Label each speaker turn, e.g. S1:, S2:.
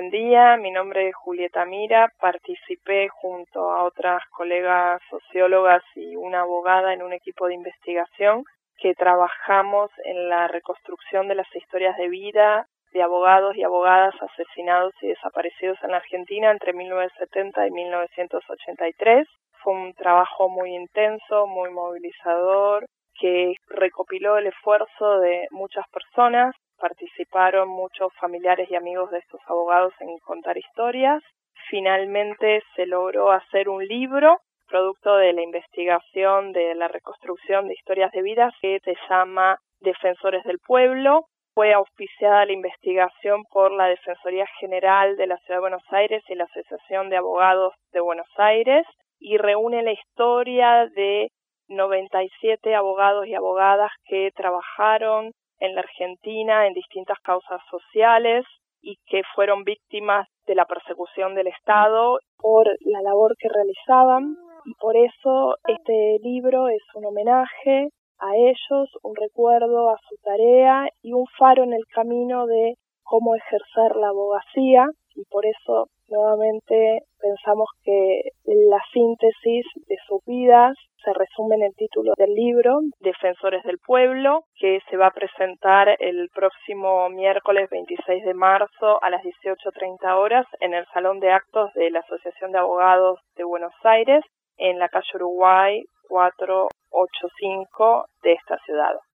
S1: Buen día, mi nombre es Julieta Mira, participé junto a otras colegas sociólogas y una abogada en un equipo de investigación que trabajamos en la reconstrucción de las historias de vida de abogados y abogadas asesinados y desaparecidos en la Argentina entre 1970 y 1983. Fue un trabajo muy intenso, muy movilizador, que recopiló el esfuerzo de muchas personas. Participaron muchos familiares y amigos de estos abogados en contar historias. Finalmente se logró hacer un libro, producto de la investigación de la reconstrucción de historias de vida, que se llama Defensores del Pueblo. Fue auspiciada la investigación por la Defensoría General de la Ciudad de Buenos Aires y la Asociación de Abogados de Buenos Aires y reúne la historia de 97 abogados y abogadas que trabajaron en la Argentina en distintas causas sociales y que fueron víctimas de la persecución del Estado por la labor que realizaban, y por eso este libro es un homenaje a ellos, un recuerdo a su tarea y un faro en el camino de cómo ejercer la abogacía, y por eso nuevamente pensamos que la síntesis de sus vidas se resume en el título del libro, Defensores del Pueblo, que se va a presentar el próximo miércoles 26 de marzo a las 18:30 horas en el Salón de Actos de la Asociación de Abogados de Buenos Aires, en la calle Uruguay 485 de esta ciudad.